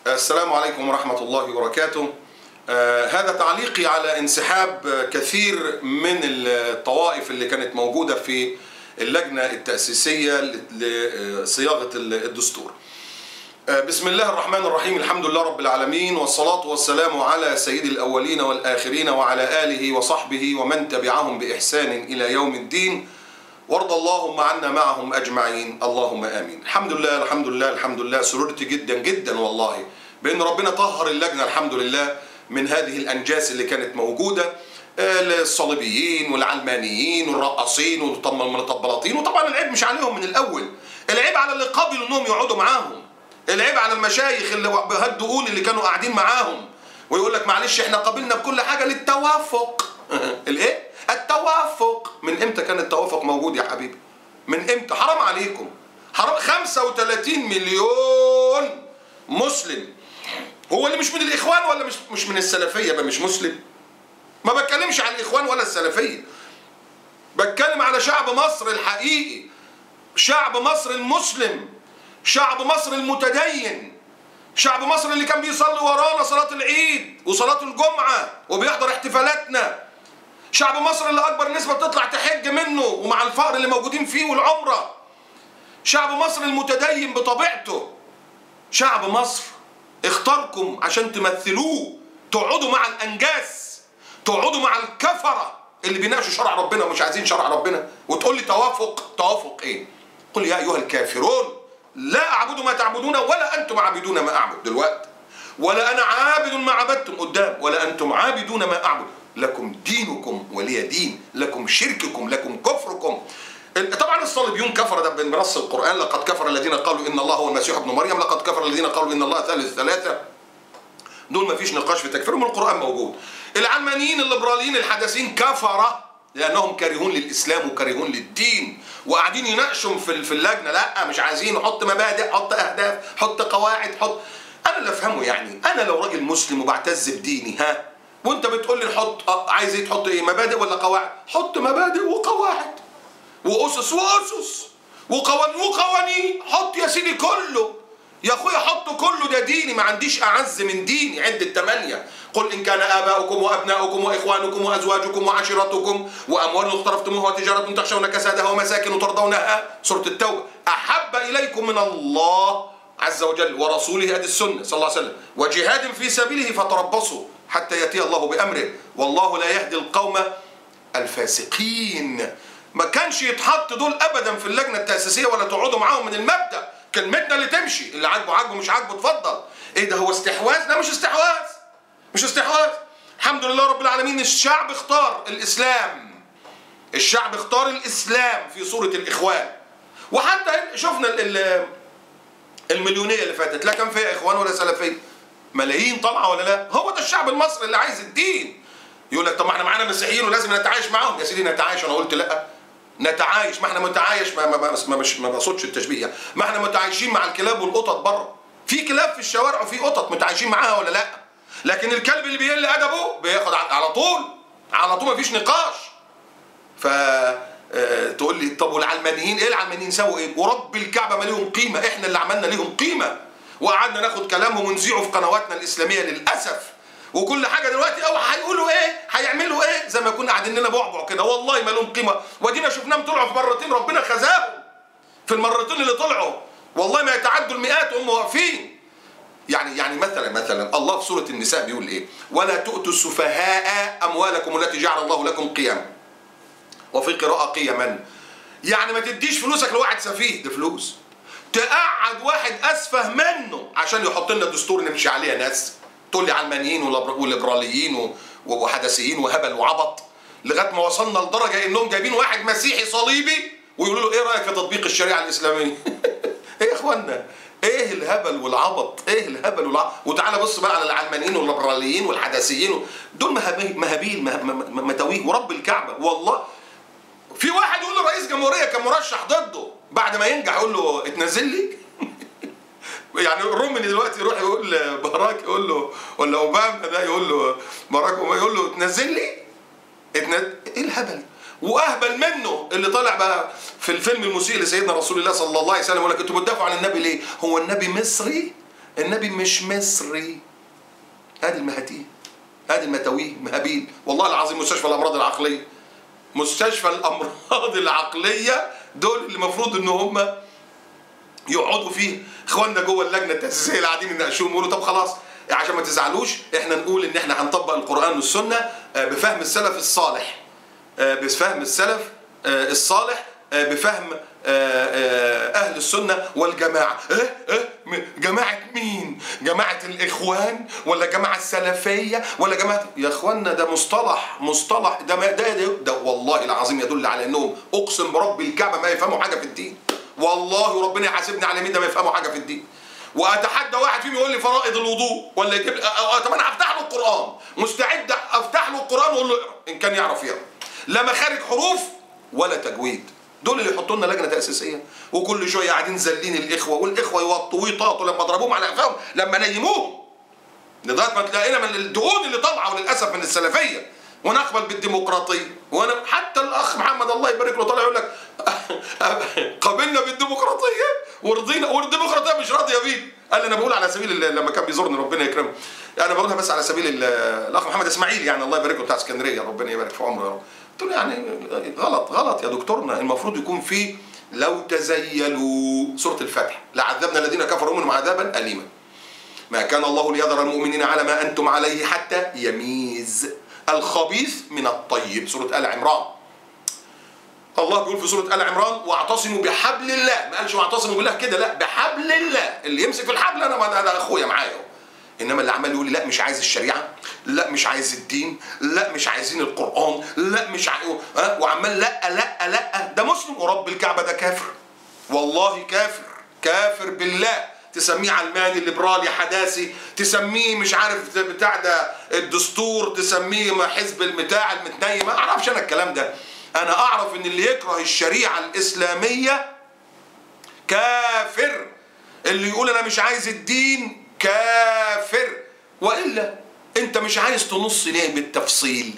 السلام عليكم ورحمة الله وبركاته. هذا تعليقي على انسحاب كثير من الطوائف اللي كانت موجودة في اللجنة التأسيسية لصياغة الدستور. بسم الله الرحمن الرحيم، الحمد لله رب العالمين، والصلاة والسلام على سيد الأولين والآخرين وعلى آله وصحبه ومن تبعهم بإحسان إلى يوم الدين، وارض اللهم عنا معهم أجمعين، اللهم آمين. الحمد لله الحمد لله الحمد لله. سررت جدا جدا والله بأن ربنا طهر اللجنة الحمد لله من هذه الأنجاس اللي كانت موجودة، الصليبيين والعلمانيين والرقاصين والمطبلطين. وطبعا العيب مش عليهم من الأول، العيب على اللي قبلوا أنهم يقعدوا معاهم، العيب على المشايخ اللي بهدوا قول اللي كانوا قاعدين معاهم ويقول لك معلش احنا قبلنا بكل حاجة للتوافق. الايه؟ التوافق. من امتى كان التوافق موجود يا حبيبي؟ من امتى؟ حرام عليكم، حرام. 35 مليون مسلم، هو اللي مش من الاخوان ولا مش من السلفيه بقى مش مسلم؟ ما بتكلمش عن الاخوان ولا السلفيه، بتكلم على شعب مصر الحقيقي، شعب مصر المسلم، شعب مصر المتدين، شعب مصر اللي كان بيصلي ورانا صلاه العيد وصلاه الجمعه وبيحضر احتفالاتنا، شعب مصر اللي اكبر نسبه بتطلع تحج منه ومع الفقر اللي موجودين فيه والعمره، شعب مصر المتدين بطبيعته، شعب مصر اختاركم عشان تمثلوه، تقعدوا مع الانجاس، تقعدوا مع الكفره اللي بيناقشوا شرع ربنا ومش عايزين شرع ربنا، وتقول لي توافق. توافق ايه؟ قل يا ايها الكافرون لا اعبد ما تعبدون ولا انتم عابدون ما اعبد دلوقتي، ولا انا عابد ما عبدتم قدام، ولا انتم عابدون ما اعبد، لكم دينكم ولي دين، لكم شرككم لكم كفركم. طبعا الصليبيون كفر، ده بنص القرآن، لقد كفر الذين قالوا إن الله هو المسيح ابن مريم، لقد كفر الذين قالوا إن الله ثالث ثلاثة. دول ما فيش نقاش في تكفيرهم، القرآن موجود. العلمانيين الليبراليين الحداثين كفرة لأنهم كارهون للإسلام وكارهون للدين، وقاعدين يناقشوا في اللجنة، لا مش عايزين، حط مبادئ، حط أهداف، حط قواعد، حط. أنا اللي أفهمه يعني، أنا لو راجل مسلم وبعتز بديني، ها، وأنت بتقول لي حط، عايز إيه؟ تحط إيه؟ مبادئ ولا قواعد؟ حط مبادئ وقواعد وأسس وقوانين، حط يا سيدي كله، يا أخويا حط كله، ده ديني، ما عنديش أعز من ديني. عدة 8: قل إن كان آباؤكم وأبناؤكم وإخوانكم وأزواجكم وعشيرتكم وأموال اقترفتموها وتجارة تخشون كسادها ومساكن ترضونها، سورة التوبة، أحب إليكم من الله عز وجل ورسوله، أدي السنة صلى الله عليه وسلم، وجهاد في سبيله فتربصوا حتى يأتي الله بأمره والله لا يهدي القوم الفاسقين. ما كانش يتحط دول ابدا في اللجنه التاسيسيه ولا تقعدوا معاهم من المبدا، كلمتنا اللي تمشي، اللي عاجبه عاجبه، مش عاجبه اتفضل. ايه ده؟ هو استحواذ؟ لا مش استحواذ، مش استحواذ. الحمد لله رب العالمين، الشعب اختار الاسلام، الشعب اختار الاسلام في صوره الاخوان. وحتى شفنا المليونيه اللي فاتت، لا كان فيها اخوان ولا سلفيه، ملايين طالعه ولا لا؟ هو ده الشعب المصري اللي عايز الدين. يقول لك طب ما احنا معانا مسيحيين ولازم نتعايش معاهم. يا سيدي نتعايش، انا قلت لا نتعايش، ما احنا متعايش، ما بقصدش التشبيه يعني، ما احنا متعايشين مع الكلاب والقطط بره، في كلاب في الشوارع وفي قطط، متعايشين معاها ولا لا؟ لكن الكلب اللي بيقل ادبه بياخد على طول، على طول، ما فيش نقاش. ف تقول لي طب والعلمانيين ايه؟ العلمانيين سووا ايه؟ ورب الكعبه ما ليهم قيمه، احنا اللي عملنا ليهم قيمه، وقعدنا ناخد كلامهم ونذيعه في قنواتنا الاسلاميه للاسف. وكل حاجه دلوقتي او هيقولوا ايه؟ هيعملوا ايه؟ زي ما كنا قاعدين لنا بعبع كده، والله ما لهم قيمه. ودينا شفناهم طلعوا في مرتين، ربنا خزاهم في المرتين اللي طلعوا، والله ما يتعدوا المئات وهم واقفين. يعني مثلا الله في سوره النساء بيقول ايه؟ ولا تؤتوا السفهاء اموالكم التي جعل الله لكم قياما، وفي قراءه قيما. يعني ما تديش فلوسك لواحد سفيه، دي فلوس، تقعد واحد اسفه منه عشان يحط لنا دستور نمشي عليه ناس. تقول لي علمانيين وليبراليين وحدثيين وهبل وعبط، لغايه ما وصلنا لدرجه انهم جايبين واحد مسيحي صليبي ويقولوا له ايه رايك في تطبيق الشريعه الاسلاميه؟ ايه يا اخوانا؟ ايه الهبل والعبط؟ ايه الهبل والعبط؟ وتعالى بص بقى على العلمانيين والليبراليين والحدثيين، دول مهابيل متاويه ورب الكعبه. والله في واحد يقول لرئيس جمهوريه كان مرشح ضده، بعد ما ينجح يقول له اتنزل لي. يعني الرومني دلوقتي يروح يقول باراك، يقول له، ولا اوباما ده يقول له باراك اوباما، يقول له تنزل لي. ايه الهبل؟ واهبل منه اللي طالع بقى في الفيلم المسيء لسيدنا رسول الله صلى الله عليه وسلم، يقول لك انتوا بتدافعوا عن النبي ليه؟ هو النبي مصري؟ النبي مش مصري. ادي المهاتيه، ادي المتاويه، مهابيل. والله العظيم مستشفى الامراض العقليه، مستشفى الامراض العقليه دول اللي المفروض ان هم يقعدوا فيه اخواننا جوه اللجنه التاسيسيه اللي قاعدين يناقشوهم يقولوا طب خلاص عشان ما تزعلوش احنا نقول ان احنا هنطبق القران والسنه بفهم السلف الصالح، بفهم السلف الصالح، بفهم اهل السنه والجماعه. جماعه مين؟ جماعه الاخوان ولا جماعه السلفيه ولا جماعه؟ يا اخوانا ده مصطلح ده والله العظيم يدل على انهم اقسم برب الكعبه ما يفهموا حاجه في الدين. والله ربنا يحاسبني على مين ده ما يفهموا حاجه في الدين. واتحدى واحد فيهم يقول لي فرائض الوضوء ولا يجيب طب انا هفتح له القران، مستعد افتح له القران واقول له اقرا ان كان يعرف يقرا، لا مخارج حروف ولا تجويد. دول اللي يحطوا لنا لجنه تاسيسيه وكل شويه قاعدين زلين الاخوه، والاخوه يوطوا ويطاطوا لما ضربوهم على قفاهم، لما نيموهم لغايه ما تلاقينا من الدهون اللي طالعه وللاسف من السلفيه ونقبل بالديمقراطيه. وانا حتى الاخ محمد الله يبارك له طالع يقول لك قبلنا بالديمقراطيه ورضينا، والديمقراطيه مش راضيه بينا. قال لي انا بقول على سبيل لما كان بيزورني ربنا يكرمه، انا بقولها بس على سبيل الاخ محمد اسماعيل يعني الله يبارك له بتاع اسكندريه ربنا يبارك في عمره يا رب. قلت له يعني غلط يا دكتورنا، المفروض يكون في لو تزيلوا سوره الفتح لعذبنا الذين كفروا منهم عذابا اليما ما كان الله ليذر المؤمنين على ما انتم عليه حتى يميز الخبيث من الطيب. سوره ال عمران. الله بيقول في سوره ال عمران واعتصموا بحبل الله، ما قالش واعتصموا بالله كده، لا بحبل الله. اللي يمسك في الحبل انا اخويا معايا. انما اللي عمال يقول لي لا مش عايز الشريعه، لا مش عايز الدين، لا مش عايزين القران، لا مش وعمال لا ده مسلم ورب الكعبه ده كافر. والله كافر بالله. تسميه علماني ليبرالي حداثي، تسميه مش عارف بتاع ده الدستور، تسميه حزب المتاع المتنيم، ما اعرفش انا الكلام ده. انا اعرف ان اللي يكره الشريعه الاسلاميه كافر، اللي يقول انا مش عايز الدين كافر. والا انت مش عايز تنص ليه بالتفصيل؟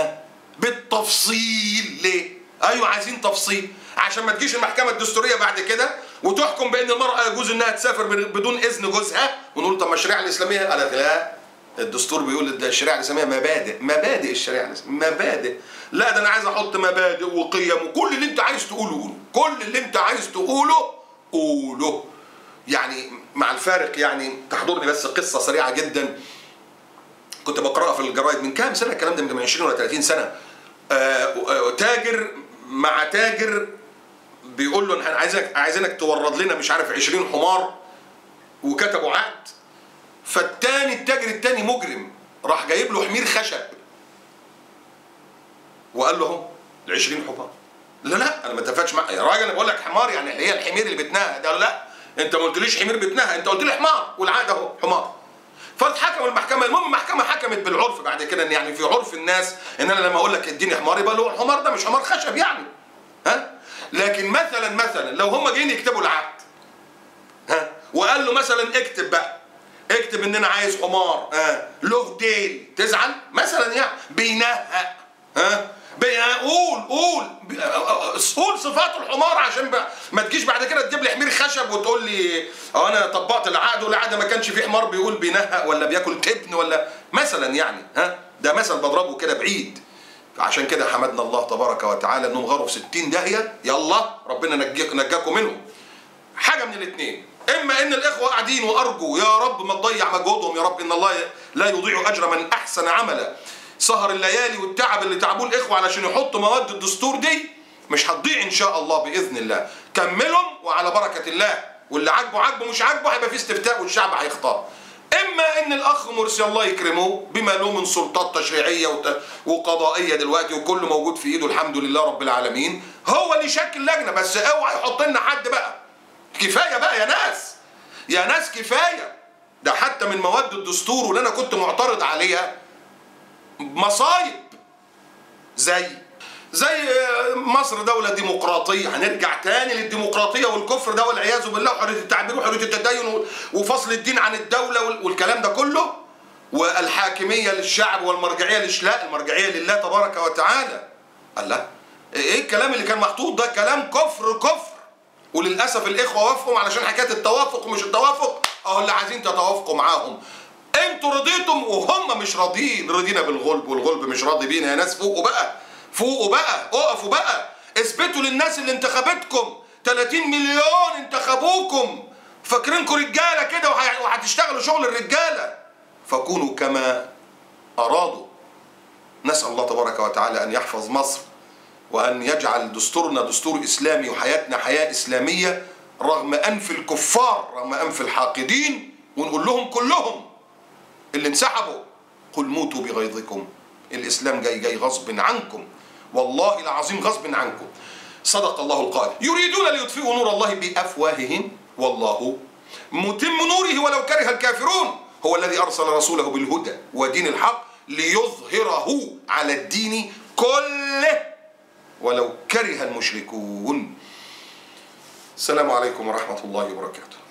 بالتفصيل ليه؟ ايوه عايزين تفصيل عشان ما تجيش المحكمه الدستوريه بعد كده وتحكم بان المراه يجوز انها تسافر بدون اذن جوزها، ونقول طب ما الشريعه الاسلاميه قالت لا، الدستور بيقول الشريعه الاسلاميه مبادئ الشريعه الاسلاميه مبادئ. لا ده انا عايز احط مبادئ وقيم وكل اللي انت عايز تقوله قوله، كل اللي انت عايز تقوله قوله. يعني مع الفارق يعني تحضرني بس قصه سريعه جدا كنت بقراها في الجرايد من كام سنه، الكلام ده من 20 ولا 30 سنه. تاجر مع تاجر بيقول له انا عايزينك تورد لنا مش عارف 20 حمار، وكتبوا عقد. فالتاني التاجر التاني مجرم راح جايب له حمير خشب وقال له اهو ال 20 حمار. لا انا ما اتفقتش معاك يا راجل، انا بقول لك حمار يعني هي الحمير اللي بتنهى. ده لا انت ما قلتليش حمير بتنهى، انت قلت لي حمار والعقد اهو حمار. فاتحكم المحكمه. المهم المحكمه حكمت بالعرف بعد كده، ان يعني في عرف الناس ان انا لما اقول لك اديني حمار يبقى له الحمار ده مش حمار خشب يعني. لكن مثلا لو هم جايين يكتبوا العقد وقال له مثلا اكتب ان انا عايز حمار له ديل، تزعل مثلا يعني بينهق قول صفات الحمار عشان ما تجيش بعد كده تجيب لي حمير خشب وتقول لي انا طبقت العقد والعقد ما كانش فيه حمار بيقول بينهق ولا بياكل تبن ولا مثلا يعني. ده مثل بضربه كده بعيد. فعشان كده حمدنا الله تبارك وتعالى انهم غاروا في 60 داهيه. يلا ربنا نجاكم منهم. حاجه من الاثنين، اما ان الاخوه قاعدين وارجو يا رب ما تضيع مجهودهم يا رب، ان الله لا يضيع اجر من احسن عملا. سهر الليالي والتعب اللي تعبوه الاخوه علشان يحطوا مواد الدستور دي مش هتضيع ان شاء الله باذن الله. كملهم وعلى بركه الله، واللي عاجبه مش عاجبه هيبقى في استفتاء والشعب هيختار. اما ان الاخ مرسي الله يكرمه بما له من سلطات تشريعيه وقضائيه دلوقتي وكله موجود في ايده الحمد لله رب العالمين، هو اللي يشكل لجنه. بس اوعى يحط لنا حد بقى. كفايه بقى يا ناس كفايه. ده حتى من مواد الدستور واللي انا كنت معترض عليها مصايب زي مصر دولة ديمقراطية، هنرجع تاني للديمقراطية والكفر ده والعياذ بالله، وحرية التعبير وحرية التدين وفصل الدين عن الدولة والكلام ده كله، والحاكمية للشعب والمرجعية لا، المرجعية لله تبارك وتعالى. الله، ايه الكلام اللي كان محطوط ده؟ كلام كفر. وللأسف الإخوة وافقوا علشان حكاية التوافق ومش التوافق اهو اللي عايزين تتوافقوا معاهم. انتوا رضيتم وهم مش راضيين، رضينا بالغلب والغلب مش راضي بينا. يا ناس فوقوا بقى، فوقوا بقى، اقفوا بقى، اثبتوا للناس اللي انتخبتكم 30 مليون انتخبوكم فاكرينكم رجاله كده وهتشتغلوا شغل الرجاله، فكونوا كما ارادوا. نسال الله تبارك وتعالى ان يحفظ مصر وان يجعل دستورنا دستور اسلامي وحياتنا حياه اسلاميه رغم انف الكفار، رغم انف الحاقدين. ونقول لهم كلهم اللي انسحبوا قل موتوا بغيظكم، الاسلام جاي غصب عنكم، والله العظيم غصب عنكم. صدق الله القائل يريدون ليطفئوا نور الله بافواههم والله متم نوره ولو كره الكافرون. هو الذي ارسل رسوله بالهدى ودين الحق ليظهره على الدين كله ولو كره المشركون. السلام عليكم ورحمه الله وبركاته.